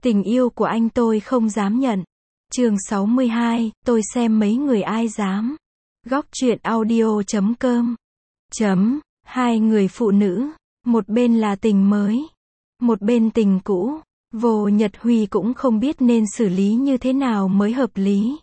Tình yêu của anh tôi không dám nhận. Chương 62, tôi xem mấy người ai dám. Góc truyện audio.com. Hai người phụ nữ, một bên là tình mới, một bên tình cũ. Vô Nhật Huy cũng không biết nên xử lý như thế nào mới hợp lý.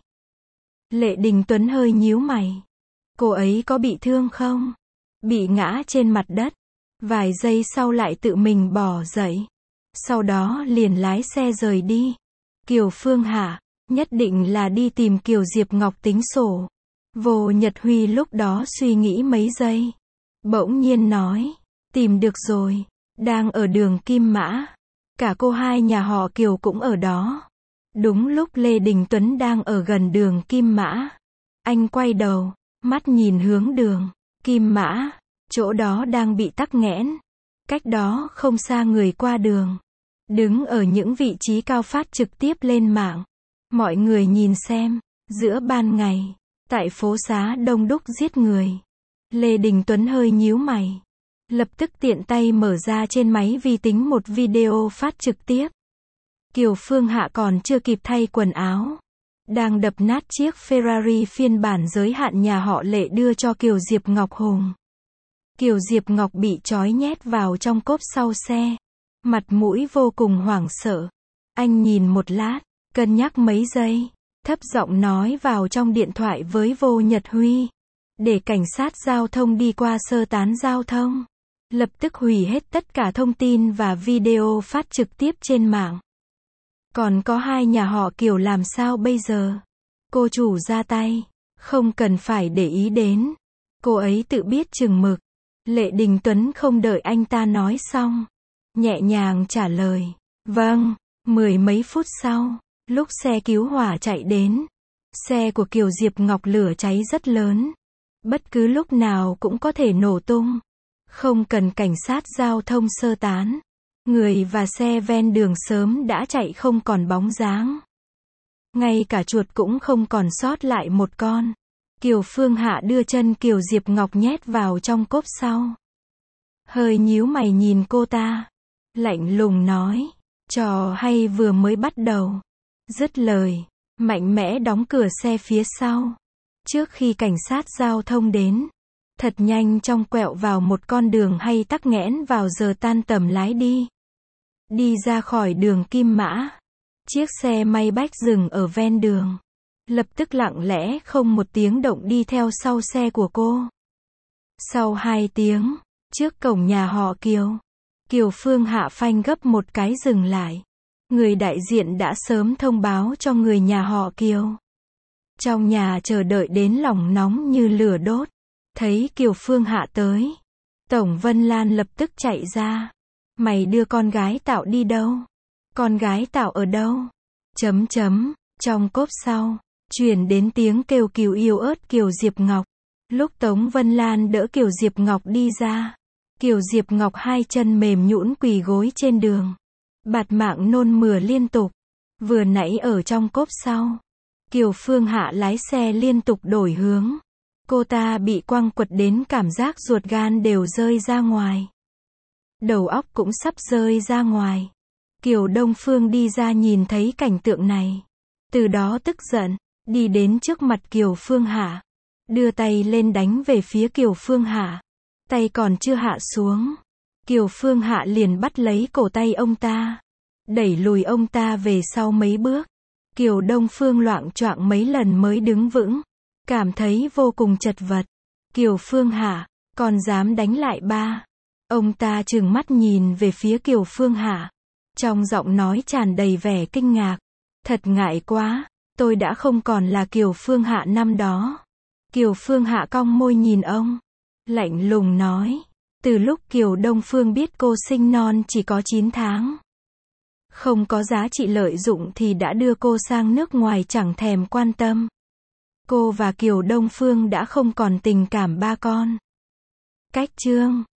Lệ Đình Tuấn hơi nhíu mày. Cô ấy có bị thương không? Bị ngã trên mặt đất. Vài giây sau lại tự mình bỏ dậy. Sau đó liền lái xe rời đi. Kiều Phương Hạ, nhất định là đi tìm Kiều Diệp Ngọc tính sổ. Vô Nhật Huy lúc đó suy nghĩ mấy giây. Bỗng nhiên nói, tìm được rồi, đang ở đường Kim Mã. Cả cô hai nhà họ Kiều cũng ở đó. Đúng lúc Lê Đình Tuấn đang ở gần đường Kim Mã. Anh quay đầu, mắt nhìn hướng đường Kim Mã, chỗ đó đang bị tắc nghẽn. Cách đó không xa người qua đường. Đứng ở những vị trí cao phát trực tiếp lên mạng. Mọi người nhìn xem, giữa ban ngày, tại phố xá đông đúc giết người. Lê Đình Tuấn hơi nhíu mày. Lập tức tiện tay mở ra trên máy vi tính một video phát trực tiếp. Kiều Phương Hạ còn chưa kịp thay quần áo. Đang đập nát chiếc Ferrari phiên bản giới hạn nhà họ Lệ đưa cho Kiều Diệp Ngọc Hùng. Kiều Diệp Ngọc bị trói nhét vào trong cốp sau xe. Mặt mũi vô cùng hoảng sợ. Anh nhìn một lát, cân nhắc mấy giây, thấp giọng nói vào trong điện thoại với Vô Nhật Huy. Để cảnh sát giao thông đi qua sơ tán giao thông. Lập tức hủy hết tất cả thông tin và video phát trực tiếp trên mạng. Còn có hai nhà họ Kiều làm sao bây giờ? Cô chủ ra tay. Không cần phải để ý đến. Cô ấy tự biết chừng mực. Lệ Đình Tuấn không đợi anh ta nói xong. Nhẹ nhàng trả lời. Vâng. Mười mấy phút sau, lúc xe cứu hỏa chạy đến. Xe của Kiều Diệp Ngọc lửa cháy rất lớn. Bất cứ lúc nào cũng có thể nổ tung. Không cần cảnh sát giao thông sơ tán. Người và xe ven đường sớm đã chạy không còn bóng dáng. Ngay cả chuột cũng không còn sót lại một con. Kiều Phương Hạ đưa chân Kiều Diệp Ngọc nhét vào trong cốp sau. Hơi nhíu mày nhìn cô ta. Lạnh lùng nói, trò hay vừa mới bắt đầu. Dứt lời, mạnh mẽ đóng cửa xe phía sau. Trước khi cảnh sát giao thông đến. Thật nhanh trong quẹo vào một con đường hay tắc nghẽn vào giờ tan tầm lái đi. Đi ra khỏi đường Kim Mã. Chiếc xe may bách dừng ở ven đường. Lập tức lặng lẽ không một tiếng động đi theo sau xe của cô. Sau 2 tiếng, trước cổng nhà họ Kiều. Kiều Phương Hạ phanh gấp một cái dừng lại. Người đại diện đã sớm thông báo cho người nhà họ Kiều. Trong nhà chờ đợi đến lòng nóng như lửa đốt. Thấy Kiều Phương Hạ tới. Tổng Vân Lan lập tức chạy ra. Mày đưa con gái Tạo đi đâu? Con gái Tạo ở đâu? Trong cốp sau, truyền đến tiếng kêu cứu yếu ớt Kiều Diệp Ngọc. Lúc Tống Vân Lan đỡ Kiều Diệp Ngọc đi ra. Kiều Diệp Ngọc hai chân mềm nhũn quỳ gối trên đường. Bạt mạng nôn mửa liên tục. Vừa nãy ở trong cốp sau. Kiều Phương Hạ lái xe liên tục đổi hướng. Cô ta bị quăng quật đến cảm giác ruột gan đều rơi ra ngoài. Đầu óc cũng sắp rơi ra ngoài. Kiều Đông Phương đi ra nhìn thấy cảnh tượng này. Từ đó tức giận, đi đến trước mặt Kiều Phương Hạ. Đưa tay lên đánh về phía Kiều Phương Hạ. Tay còn chưa hạ xuống. Kiều Phương Hạ liền bắt lấy cổ tay ông ta. Đẩy lùi ông ta về sau mấy bước. Kiều Đông Phương loạng choạng mấy lần mới đứng vững. Cảm thấy vô cùng chật vật. Kiều Phương Hạ, còn dám đánh lại ba. Ông ta trừng mắt nhìn về phía Kiều Phương Hạ. Trong giọng nói tràn đầy vẻ kinh ngạc. Thật ngại quá, tôi đã không còn là Kiều Phương Hạ năm đó. Kiều Phương Hạ cong môi nhìn ông. Lạnh lùng nói. Từ lúc Kiều Đông Phương biết cô sinh non chỉ có 9 tháng. Không có giá trị lợi dụng thì đã đưa cô sang nước ngoài chẳng thèm quan tâm. Cô và Kiều Đông Phương đã không còn tình cảm ba con. Cách chương